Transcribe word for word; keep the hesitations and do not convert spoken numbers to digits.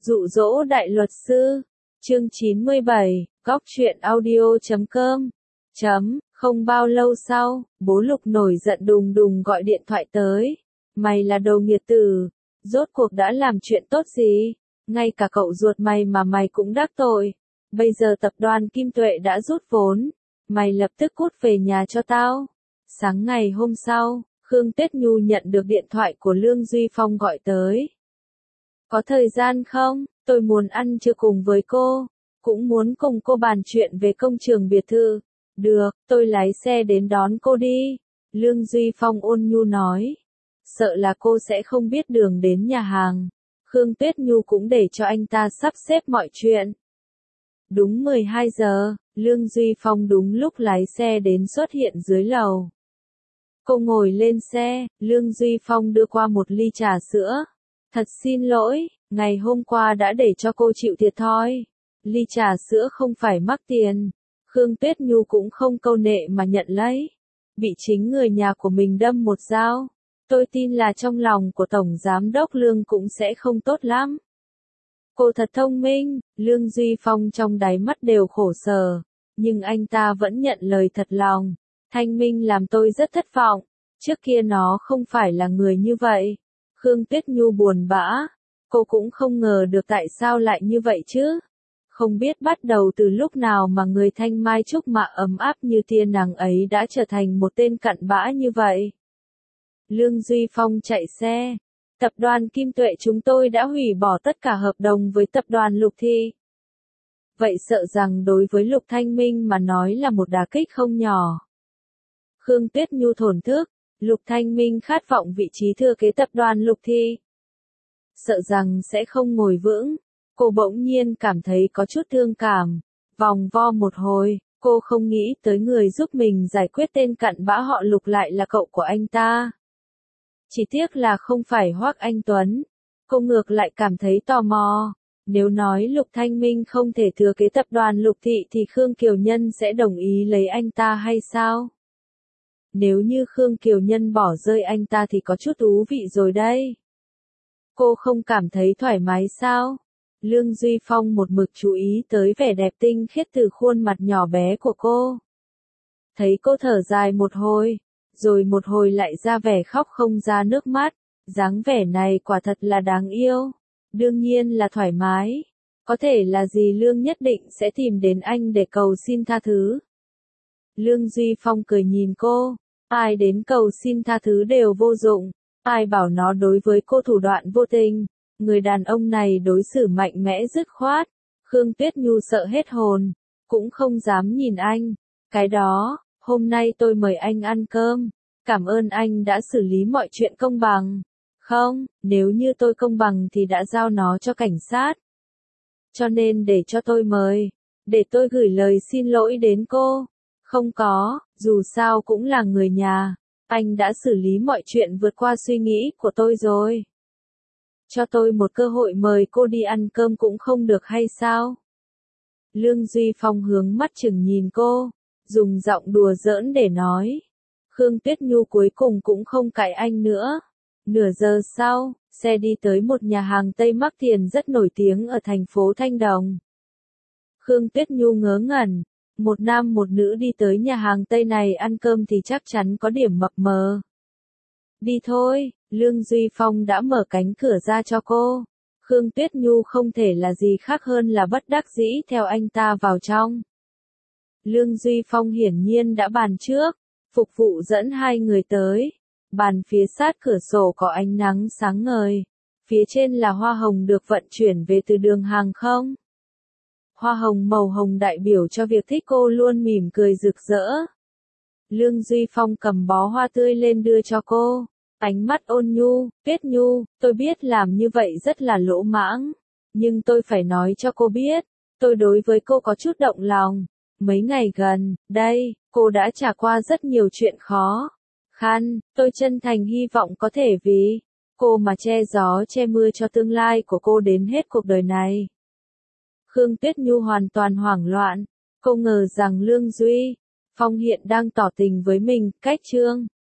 Dụ dỗ đại luật sư, chương chín mươi bảy, góc truyện audio chấm com. Chấm, không bao lâu sau, bố Lục nổi giận đùng đùng gọi điện thoại tới. Mày là đồ nghiệt tử, rốt cuộc đã làm chuyện tốt gì? Ngay cả cậu ruột mày mà mày cũng đắc tội. Bây giờ tập đoàn Kim Tuệ đã rút vốn, mày lập tức cút về nhà cho tao. Sáng ngày hôm sau, Khương Tuyết Nhu nhận được điện thoại của Lương Duy Phong gọi tới. Có thời gian không? Tôi muốn ăn trưa cùng với cô, cũng muốn cùng cô bàn chuyện về công trường biệt thự. Được, tôi lái xe đến đón cô đi. Lương Duy Phong ôn nhu nói. Sợ là cô sẽ không biết đường đến nhà hàng. Khương Tuyết Nhu cũng để cho anh ta sắp xếp mọi chuyện. Đúng mười hai giờ, Lương Duy Phong đúng lúc lái xe đến xuất hiện dưới lầu. Cô ngồi lên xe, Lương Duy Phong đưa qua một ly trà sữa. Thật xin lỗi, ngày hôm qua đã để cho cô chịu thiệt thòi. Ly trà sữa không phải mắc tiền. Khương Tuyết Nhu cũng không câu nệ mà nhận lấy. Bị chính người nhà của mình đâm một dao. Tôi tin là trong lòng của Tổng Giám đốc Lương cũng sẽ không tốt lắm. Cô thật thông minh, Lương Duy Phong trong đáy mắt đều khổ sở. Nhưng anh ta vẫn nhận lời thật lòng. Thanh Minh làm tôi rất thất vọng. Trước kia nó không phải là người như vậy. Khương Tuyết Nhu buồn bã. Cô cũng không ngờ được tại sao lại như vậy chứ. Không biết bắt đầu từ lúc nào mà người thanh mai trúc mạ ấm áp như tia nàng ấy đã trở thành một tên cặn bã như vậy. Lương Duy Phong chạy xe. Tập đoàn Kim Tuệ chúng tôi đã hủy bỏ tất cả hợp đồng với tập đoàn Lục Thị. Vậy sợ rằng đối với Lục Thanh Minh mà nói là một đả kích không nhỏ. Khương Tuyết Nhu thổn thức. Lục Thanh Minh khát vọng vị trí thừa kế tập đoàn Lục Thị. Sợ rằng sẽ không ngồi vững. Cô bỗng nhiên cảm thấy có chút thương cảm. Vòng vo một hồi, cô không nghĩ tới người giúp mình giải quyết tên cặn bã họ Lục lại là cậu của anh ta. Chỉ tiếc là không phải Hoắc Anh Tuấn. Cô ngược lại cảm thấy tò mò. Nếu nói Lục Thanh Minh không thể thừa kế tập đoàn Lục Thị thì Khương Kiều Nhân sẽ đồng ý lấy anh ta hay sao? Nếu như Khương Kiều Nhân bỏ rơi anh ta thì có chút thú vị rồi đây. Cô không cảm thấy thoải mái sao? Lương Duy Phong một mực chú ý tới vẻ đẹp tinh khiết từ khuôn mặt nhỏ bé của cô. Thấy cô thở dài một hồi, rồi một hồi lại ra vẻ khóc không ra nước mắt. Dáng vẻ này quả thật là đáng yêu. Đương nhiên là thoải mái. Có thể là gì Lương nhất định sẽ tìm đến anh để cầu xin tha thứ. Lương Duy Phong cười nhìn cô. Ai đến cầu xin tha thứ đều vô dụng. Ai bảo nó đối với cô thủ đoạn vô tình. Người đàn ông này đối xử mạnh mẽ dứt khoát. Khương Tuyết Nhu sợ hết hồn. Cũng không dám nhìn anh. Cái đó, hôm nay tôi mời anh ăn cơm. Cảm ơn anh đã xử lý mọi chuyện công bằng. Không, nếu như tôi công bằng thì đã giao nó cho cảnh sát. Cho nên để cho tôi mời. Để tôi gửi lời xin lỗi đến cô. Không có, dù sao cũng là người nhà. Anh đã xử lý mọi chuyện vượt qua suy nghĩ của tôi rồi. Cho tôi một cơ hội mời cô đi ăn cơm cũng không được hay sao? Lương Duy Phong hướng mắt chừng nhìn cô, dùng giọng đùa giỡn để nói. Khương Tuyết Nhu cuối cùng cũng không cãi anh nữa. Nửa giờ sau, xe đi tới một nhà hàng Tây Mắc Tiền rất nổi tiếng ở thành phố Thanh Đồng. Khương Tuyết Nhu ngớ ngẩn. Một nam một nữ đi tới nhà hàng Tây này ăn cơm thì chắc chắn có điểm mập mờ. Đi thôi, Lương Duy Phong đã mở cánh cửa ra cho cô. Khương Tuyết Nhu không thể là gì khác hơn là bất đắc dĩ theo anh ta vào trong. Lương Duy Phong hiển nhiên đã bàn trước, phục vụ dẫn hai người tới. Bàn phía sát cửa sổ có ánh nắng sáng ngời. Phía trên là hoa hồng được vận chuyển về từ đường hàng không. Hoa hồng màu hồng đại biểu cho việc thích cô luôn mỉm cười rực rỡ. Lương Duy Phong cầm bó hoa tươi lên đưa cho cô. Ánh mắt ôn nhu, Tuyết Nhu, tôi biết làm như vậy rất là lỗ mãng. Nhưng tôi phải nói cho cô biết, tôi đối với cô có chút động lòng. Mấy ngày gần, đây, cô đã trải qua rất nhiều chuyện khó khăn, tôi chân thành hy vọng có thể vì cô mà che gió che mưa cho tương lai của cô đến hết cuộc đời này. Khương Tuyết Nhu hoàn toàn hoảng loạn. Cô ngờ rằng Lương Duy Phong hiện đang tỏ tình với mình, cách trương.